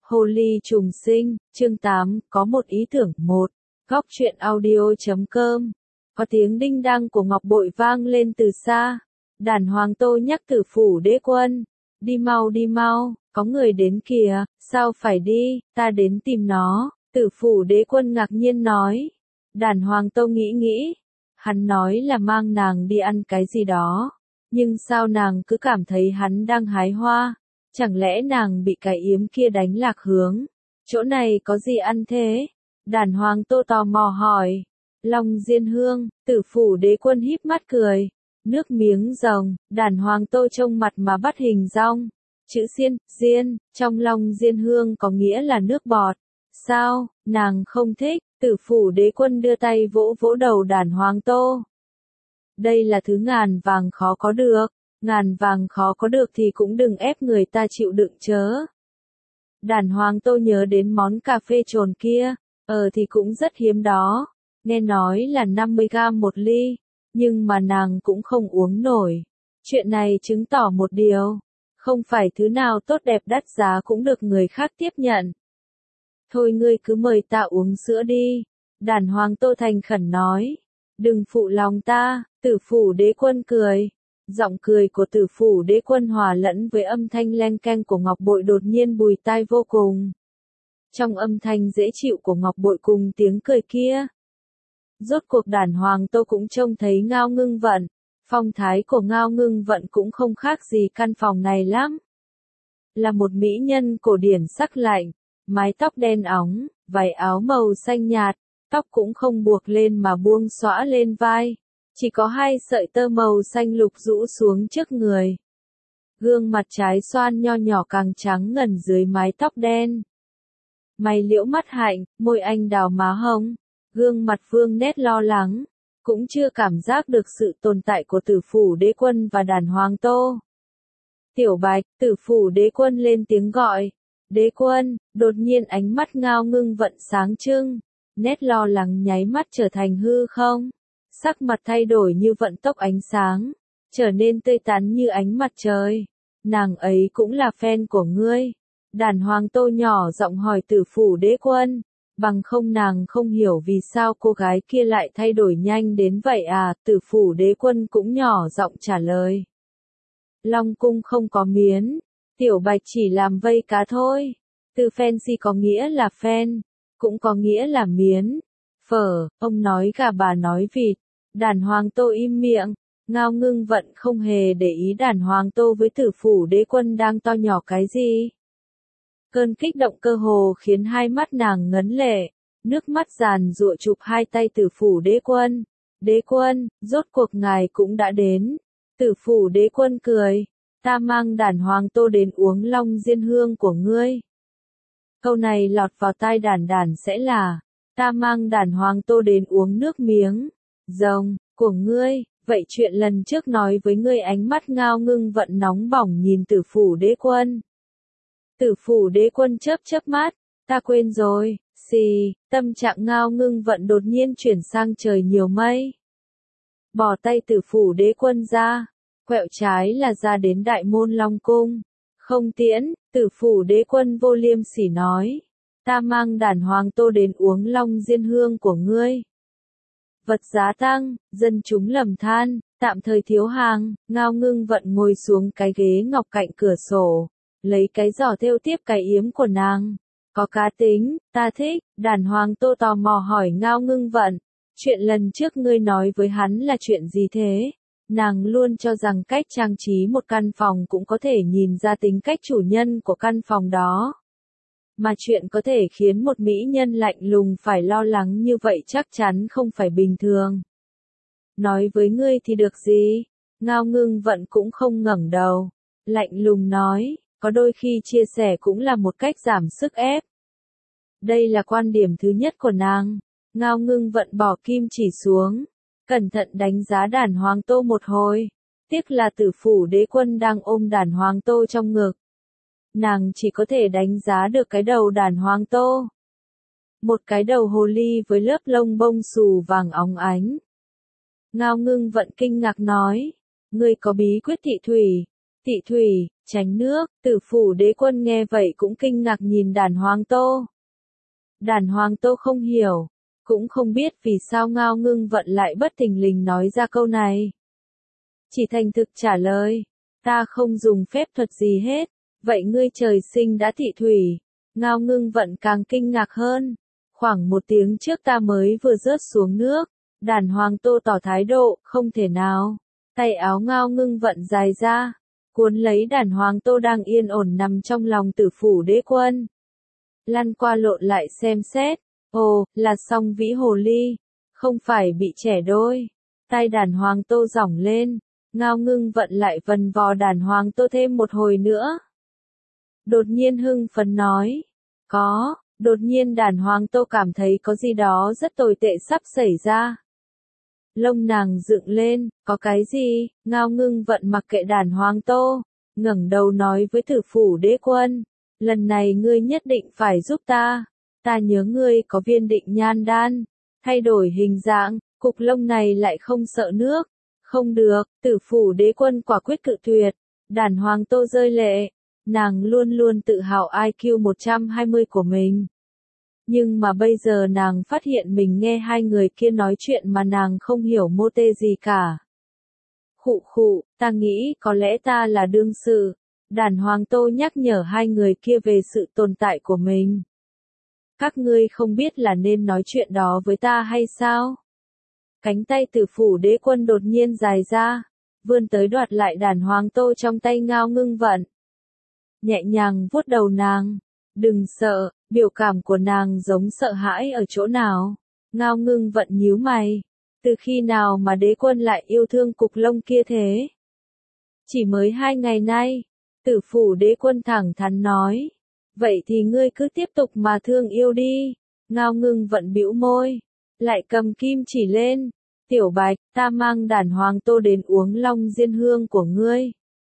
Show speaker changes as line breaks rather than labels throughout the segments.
Hồ ly trùng sinh, chương 8, có một ý tưởng 1. Góc truyện audio.com. Có tiếng đinh đăng của ngọc bội vang lên từ xa. Đàn Hoàng Tô nhắc Tử Phủ Đế Quân. Đi mau, có người đến kìa, sao phải đi, ta đến tìm nó. Tử Phủ Đế Quân ngạc nhiên nói. Đàn Hoàng Tô nghĩ. Hắn nói là mang nàng đi ăn cái gì đó. Nhưng sao nàng cứ cảm thấy hắn đang hái hoa? Chẳng lẽ nàng bị cái yếm kia đánh lạc hướng? Chỗ này có gì ăn thế? Đàn Hoàng Tô tò mò hỏi. Long diên hương, Tử Phủ Đế Quân híp mắt cười. Nước miếng rồng, Đàn Hoàng Tô trông mặt mà bắt hình dong. Chữ diên, trong Long diên hương có nghĩa là nước bọt. Sao, nàng không thích? Tử Phủ Đế Quân đưa tay vỗ vỗ đầu Đàn Hoàng Tô. Đây là thứ ngàn vàng khó có được. Ngàn vàng khó có được thì cũng đừng ép người ta chịu đựng chớ. Đàn Hoàng Tô nhớ đến món cà phê trồn kia, thì cũng rất hiếm đó, nghe nói là 50g một ly, nhưng mà nàng cũng không uống nổi. Chuyện này chứng tỏ một điều, không phải thứ nào tốt đẹp đắt giá cũng được người khác tiếp nhận. Thôi ngươi cứ mời ta uống sữa đi, Đàn Hoàng Tô thành khẩn nói. Đừng phụ lòng ta, Tử Phủ Đế Quân cười. Giọng cười của Tử Phủ Đế Quân hòa lẫn với âm thanh len keng của ngọc bội đột nhiên bùi tai vô cùng. Trong âm thanh dễ chịu của ngọc bội cùng tiếng cười kia, rốt cuộc Đàn Hoàng Tô cũng trông thấy Ngao Ngưng Vận. Phong thái của Ngao Ngưng Vận cũng không khác gì căn phòng này lắm. Là một mỹ nhân cổ điển sắc lạnh, mái tóc đen óng, váy áo màu xanh nhạt, tóc cũng không buộc lên mà buông xõa lên vai. Chỉ có 2 sợi tơ màu xanh lục rũ xuống trước người. Gương mặt trái xoan nho nhỏ càng trắng ngần dưới mái tóc đen. Mày liễu mắt hạnh, môi anh đào má hồng. Gương mặt vương nét lo lắng. Cũng chưa cảm giác được sự tồn tại của Tử Phủ Đế Quân và Đàn Hoàng Tô. Tiểu Bạch, Tử Phủ Đế Quân lên tiếng gọi. Đế Quân, đột nhiên ánh mắt Ngao Ngưng Vận sáng trưng. Nét lo lắng nháy mắt trở thành hư không. Sắc mặt thay đổi như vận tốc ánh sáng, trở nên tươi tắn như ánh mặt trời. Nàng ấy cũng là fan của ngươi. Đàn Hoàng Tô nhỏ giọng hỏi Tử Phủ Đế Quân. Bằng không nàng không hiểu vì sao cô gái kia lại thay đổi nhanh đến vậy à. Tử Phủ Đế Quân cũng nhỏ giọng trả lời. Long cung không có miến, Tiểu Bạch chỉ làm vây cá thôi. Từ fancy có nghĩa là fan, cũng có nghĩa là miến. Phở, ông nói gà bà nói vịt. Đàn Hoàng Tô im miệng. Ngao Ngưng Vận không hề để ý Đàn Hoàng Tô với Tử Phủ Đế Quân đang to nhỏ cái gì. Cơn kích động cơ hồ khiến hai mắt nàng ngấn lệ. Nước mắt giàn giụa chụp hai tay Tử Phủ Đế Quân. Đế Quân, rốt cuộc ngài cũng đã đến. Tử Phủ Đế Quân cười. Ta mang Đàn Hoàng Tô đến uống Long diên hương của ngươi. Câu này lọt vào tai Đàn sẽ là. Ta mang Đàn Hoàng Tô đến uống nước miếng rồng của ngươi. Vậy chuyện lần trước nói với ngươi. Ánh mắt Ngao Ngưng Vận nóng bỏng nhìn Tử Phủ Đế Quân. Tử Phủ Đế Quân chớp mắt. Ta quên rồi. Xì, tâm trạng Ngao Ngưng Vận đột nhiên chuyển sang trời nhiều mây. Bỏ tay Tử Phủ Đế Quân ra. Quẹo trái là ra đến đại môn Long cung. Không tiễn, Tử Phủ Đế Quân vô liêm sỉ nói. Ta mang Đàn Hoàng Tô đến uống Long diên hương của ngươi. Vật giá tăng, dân chúng lầm than, tạm thời thiếu hàng. Ngao Ngưng Vận ngồi xuống cái ghế ngọc cạnh cửa sổ, lấy cái giỏ thêu tiếp cái yếm của nàng. Có cá tính, ta thích. Đàn Hoàng Tô tò mò hỏi Ngao Ngưng Vận. Chuyện lần trước ngươi nói với hắn là chuyện gì thế? Nàng luôn cho rằng cách trang trí một căn phòng cũng có thể nhìn ra tính cách chủ nhân của căn phòng đó. Mà chuyện có thể khiến một mỹ nhân lạnh lùng phải lo lắng như vậy chắc chắn không phải bình thường. Nói với ngươi thì được gì? Ngao Ngưng Vận cũng không ngẩng đầu. Lạnh lùng nói, có đôi khi chia sẻ cũng là một cách giảm sức ép. Đây là quan điểm thứ nhất của nàng. Ngao Ngưng Vận bỏ kim chỉ xuống. Cẩn thận đánh giá Đàn Hoàng Tô một hồi. Tiếc là Tử Phủ Đế Quân đang ôm Đàn Hoàng Tô trong ngực. Nàng chỉ có thể đánh giá được cái đầu Đàn Hoàng Tô. Một cái đầu hồ ly với lớp lông bông xù vàng óng ánh. Ngao Ngưng Vận kinh ngạc nói. Ngươi có bí quyết thị thủy. Tị thủy, tránh nước, Tử phủ đế quân nghe vậy cũng kinh ngạc nhìn Đàn Hoàng Tô. Đàn Hoàng Tô không hiểu, cũng không biết vì sao Ngao Ngưng Vận lại bất thình lình nói ra câu này. Chỉ thành thực trả lời, ta không dùng phép thuật gì hết, vậy ngươi trời sinh đã tị thủy. Ngao Ngưng Vận càng kinh ngạc hơn, khoảng 1 tiếng trước ta mới vừa rớt xuống nước. Đàn Hoàng Tô tỏ thái độ, không thể nào. Tay áo Ngao Ngưng Vận dài ra, cuốn lấy Đàn Hoàng Tô đang yên ổn nằm trong lòng Tử phủ đế quân. Lăn qua lộn lại xem xét, ồ, là Song Vĩ Hồ Ly, không phải bị trẻ đôi. Tai Đàn Hoàng Tô giỏng lên, Ngao Ngưng Vận lại vần vò Đàn Hoàng Tô thêm một hồi nữa. Đột nhiên hưng phấn nói, có, đột nhiên Đàn Hoàng Tô cảm thấy có gì đó rất tồi tệ sắp xảy ra. Lông nàng dựng lên, có cái gì? Ngao Ngưng Vận mặc kệ Đàn Hoàng Tô, ngẩng đầu nói với Tử phủ đế quân, lần này ngươi nhất định phải giúp ta. Ta nhớ ngươi có viên định nhan đan, thay đổi hình dạng, cục lông này lại không sợ nước. Không được, Tử phủ đế quân quả quyết cự tuyệt. Đàn Hoàng Tô rơi lệ, nàng luôn luôn tự hào IQ 120 của mình. Nhưng mà bây giờ nàng phát hiện mình nghe hai người kia nói chuyện mà nàng không hiểu mô tê gì cả. Khụ khụ, ta nghĩ có lẽ ta là đương sự. Đàn Hoàng Tô nhắc nhở hai người kia về sự tồn tại của mình. Các ngươi không biết là nên nói chuyện đó với ta hay sao? Cánh tay Tử phủ đế quân đột nhiên dài ra, vươn tới đoạt lại Đàn Hoàng Tô trong tay Ngao Ngưng Vận. Nhẹ nhàng vuốt đầu nàng. Đừng sợ, biểu cảm của nàng giống sợ hãi ở chỗ nào. Ngao Ngưng Vận nhíu mày. Từ khi nào mà đế quân lại yêu thương cục lông kia thế? Chỉ mới 2 ngày nay. Tử phủ đế quân thẳng thắn nói. Vậy thì ngươi cứ tiếp tục mà thương yêu đi. Ngao Ngưng Vận bĩu môi. Lại cầm kim chỉ lên. Tiểu Bạch, ta mang Đàn Hoàng Tô đến uống long diên hương của ngươi.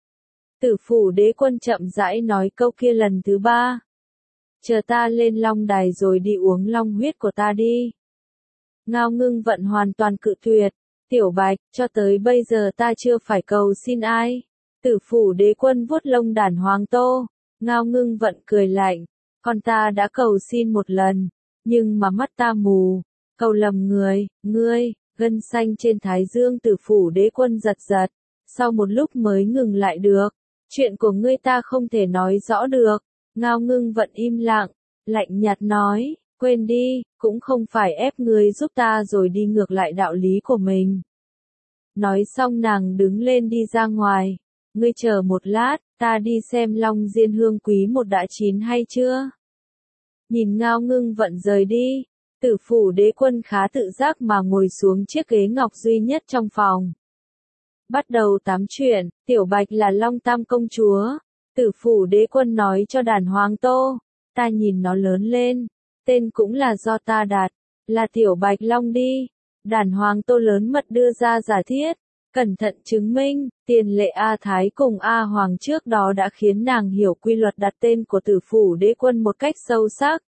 Tử phủ đế quân chậm rãi nói câu kia lần thứ 3. Chờ ta lên long đài rồi đi uống long huyết của ta đi. Ngao Ngưng Vận hoàn toàn cự tuyệt. Tiểu Bạch, cho tới bây giờ ta chưa phải cầu xin ai. Tử phủ đế quân vuốt lông Đàn Hoàng Tô. Ngao Ngưng Vận cười lạnh. Còn ta đã cầu xin 1 lần. Nhưng mà mắt ta mù. Cầu lầm người, ngươi, gân xanh trên thái dương Tử phủ đế quân giật giật. Sau một lúc mới ngừng lại được. Chuyện của ngươi ta không thể nói rõ được. Ngao Ngưng Vận im lặng, lạnh nhạt nói, quên đi, cũng không phải ép ngươi giúp ta rồi đi ngược lại đạo lý của mình. Nói xong nàng đứng lên đi ra ngoài, ngươi chờ một lát, ta đi xem long diên hương quý 1 đã chín hay chưa. Nhìn Ngao Ngưng Vận rời đi, Tử phủ đế quân khá tự giác mà ngồi xuống chiếc ghế ngọc duy nhất trong phòng. Bắt đầu tám chuyện, Tiểu Bạch là Long Tam công chúa. Tử phủ đế quân nói cho Đàn Hoàng Tô, ta nhìn nó lớn lên, tên cũng là do ta đặt, là Tiểu Bạch Long đi. Đàn Hoàng Tô lớn mật đưa ra giả thiết, cẩn thận chứng minh, tiền lệ A Thái cùng A Hoàng trước đó đã khiến nàng hiểu quy luật đặt tên của Tử phủ đế quân một cách sâu sắc.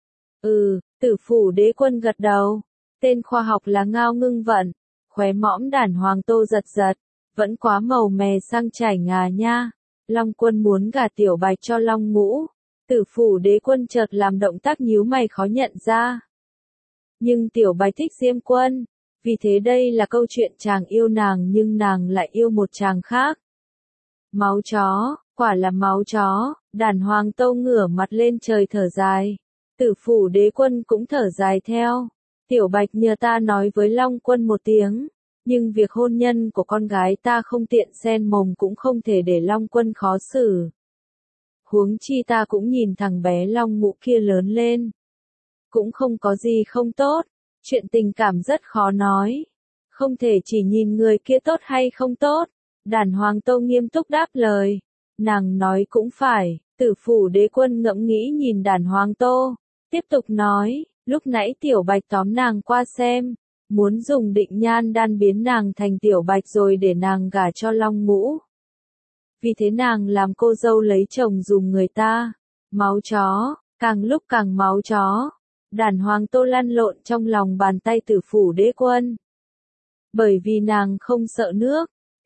Tử phủ đế quân gật đầu, tên khoa học là Ngao Ngưng Vận. Khóe mõm Đàn Hoàng Tô giật giật, vẫn quá màu mè sang chảy ngà nha. Long quân muốn gả Tiểu Bạch cho Long Ngũ. Tử phủ đế quân chợt làm động tác nhíu mày khó nhận ra. Nhưng Tiểu Bạch thích Diêm Quân, vì thế đây là câu chuyện chàng yêu nàng nhưng nàng lại yêu một chàng khác. Máu chó, quả là máu chó. Đàn Hoàng Tô ngửa mặt lên trời thở dài. Tử phủ đế quân cũng thở dài theo. Tiểu Bạch nhờ ta nói với Long quân 1 tiếng. Nhưng việc hôn nhân của con gái ta không tiện xen mồm cũng không thể để Long quân khó xử. Huống chi ta cũng nhìn thằng bé Long Ngũ kia lớn lên. Cũng không có gì không tốt. Chuyện tình cảm rất khó nói. Không thể chỉ nhìn người kia tốt hay không tốt. Đàn Hoàng Tô nghiêm túc đáp lời. Nàng nói cũng phải. Tử phủ đế quân ngẫm nghĩ nhìn Đàn Hoàng Tô. Tiếp tục nói, lúc nãy Tiểu Bạch tóm nàng qua xem. Muốn dùng định nhan đan biến nàng thành Tiểu Bạch rồi để nàng gả cho Long Ngũ. Vì thế nàng làm cô dâu lấy chồng dùng người ta. Máu chó, càng lúc càng máu chó. Đàn Hoàng Tô lăn lộn trong lòng bàn tay Tử phủ đế quân. Bởi vì nàng không sợ nước.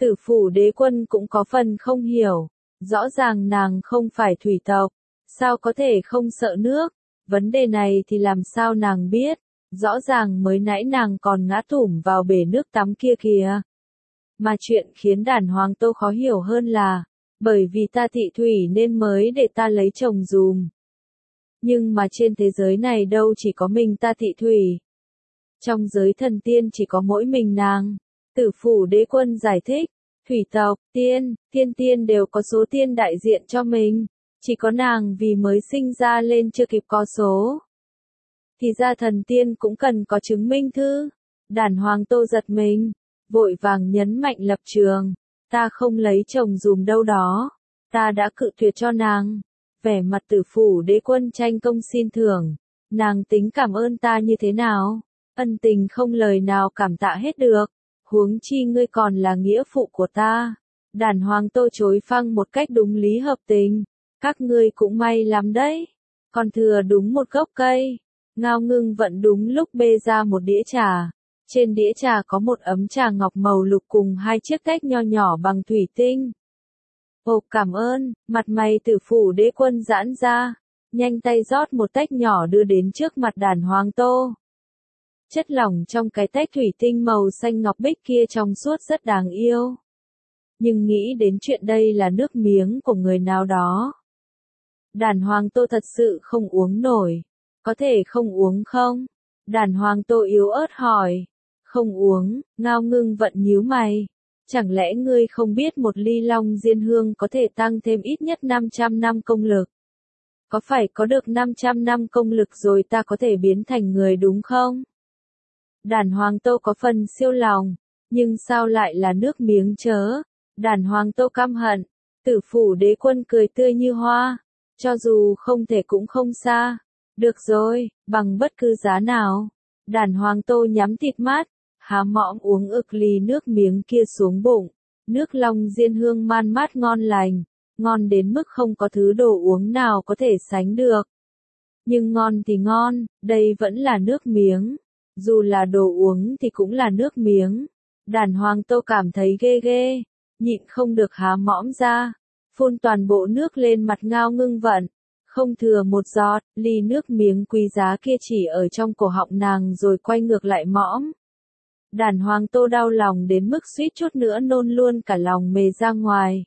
Tử phủ đế quân cũng có phần không hiểu, rõ ràng nàng không phải thủy tộc, sao có thể không sợ nước, vấn đề này thì làm sao nàng biết, rõ ràng mới nãy nàng còn ngã thủm vào bể nước tắm kia kìa. Mà chuyện khiến Đàn Hoàng Tô khó hiểu hơn là, bởi vì ta thị thủy nên mới để ta lấy chồng dùm. Nhưng mà trên thế giới này đâu chỉ có mình ta thị thủy. Trong giới thần tiên chỉ có mỗi mình nàng. Tử phủ đế quân giải thích, thủy tộc, tiên đều có số tiên đại diện cho mình. Chỉ có nàng vì mới sinh ra lên chưa kịp có số. Thì ra thần tiên cũng cần có chứng minh thư. Đàn Hoàng Tô giật mình, vội vàng nhấn mạnh lập trường. Ta không lấy chồng dùm đâu đó. Ta đã cự tuyệt cho nàng. Vẻ mặt tử phủ đế quân tranh công xin thưởng. Nàng tính cảm ơn ta như thế nào? Ân tình không lời nào cảm tạ hết được. Huống chi ngươi còn là nghĩa phụ của ta. Đàn Hoàng Tô chối phăng một cách đúng lý hợp tình. Các ngươi cũng may lắm đấy. Còn thừa đúng một gốc cây. Ngao Ngưng Vận đúng lúc bê ra một đĩa trà. Trên đĩa trà có một ấm trà ngọc màu lục cùng hai chiếc tách nho nhỏ bằng thủy tinh. Ồ cảm ơn, mặt mày tử phủ đế quân giãn ra. Nhanh tay rót một tách nhỏ đưa đến trước mặt Đàn Hoàng Tô. Chất lỏng trong cái tách thủy tinh màu xanh ngọc bích kia trong suốt rất đáng yêu. Nhưng nghĩ đến chuyện đây là nước miếng của người nào đó. Đàn Hoàng Tô thật sự không uống nổi. Có thể không uống không? Đàn Hoàng Tô yếu ớt hỏi. Không uống, Ngao Ngưng Vận nhíu mày. Chẳng lẽ ngươi không biết một ly long diên hương có thể tăng thêm ít nhất 500 năm công lực? Có phải có được 500 năm công lực rồi ta có thể biến thành người đúng không? Đàn Hoàng Tô có phần siêu lòng, nhưng sao lại là nước miếng chớ? Đàn Hoàng Tô căm hận, tử phủ đế quân cười tươi như hoa, cho dù không thể cũng không xa. Được rồi, bằng bất cứ giá nào. Đàn Hoàng Tô nhắm thịt mắt, há mõm uống ực ly nước miếng kia xuống bụng. Nước long diên hương man mát ngon lành, ngon đến mức không có thứ đồ uống nào có thể sánh được. Nhưng ngon thì ngon, đây vẫn là nước miếng. Dù là đồ uống thì cũng là nước miếng. Đàn Hoàng Tô cảm thấy ghê ghê, nhịn không được há mõm ra, phun toàn bộ nước lên mặt Ngao Ngưng Vận. Không thừa một giọt, ly nước miếng quý giá kia chỉ ở trong cổ họng nàng rồi quay ngược lại mõm. Đàn Hoàng Tô đau lòng đến mức suýt chút nữa nôn luôn cả lòng mề ra ngoài.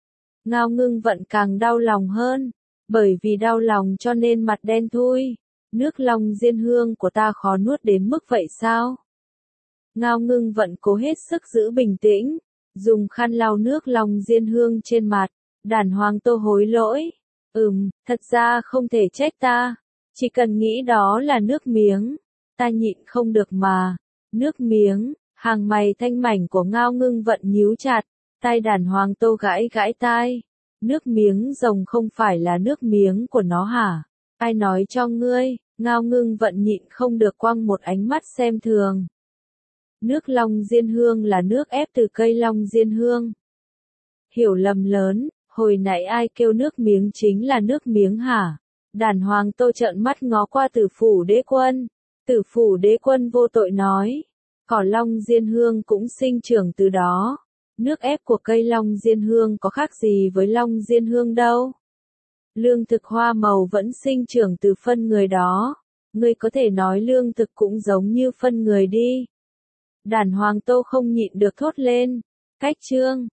Ngao Ngưng Vận càng đau lòng hơn, bởi vì đau lòng cho nên mặt đen thui. Nước long diên hương của ta khó nuốt đến mức vậy sao? Ngao Ngưng Vận cố hết sức giữ bình tĩnh, dùng khăn lau nước long diên hương trên mặt. Đàn Hoàng Tô hối lỗi. Thật ra không thể trách ta. Chỉ cần nghĩ đó là nước miếng. Ta nhịn không được mà. Nước miếng, hàng mày thanh mảnh của Ngao Ngưng Vận nhíu chặt. Tai Đàn Hoàng Tô gãi gãi tai. Nước miếng rồng không phải là nước miếng của nó hả? Ai nói cho ngươi? Ngao Ngưng Vận nhịn không được quăng một ánh mắt xem thường. Nước long diên hương là nước ép từ cây long diên hương. Hiểu lầm lớn, hồi nãy ai kêu nước miếng chính là nước miếng hả? Đàn Hoàng Tô trợn mắt ngó qua tử phủ đế quân. Tử phủ đế quân vô tội nói. Cỏ long diên hương cũng sinh trưởng từ đó. Nước ép của cây long diên hương có khác gì với long diên hương đâu. Lương thực hoa màu vẫn sinh trưởng từ phân người đó. Ngươi có thể nói lương thực cũng giống như phân người đi. Đàn Hoàng Tô không nhịn được thốt lên. Cách chương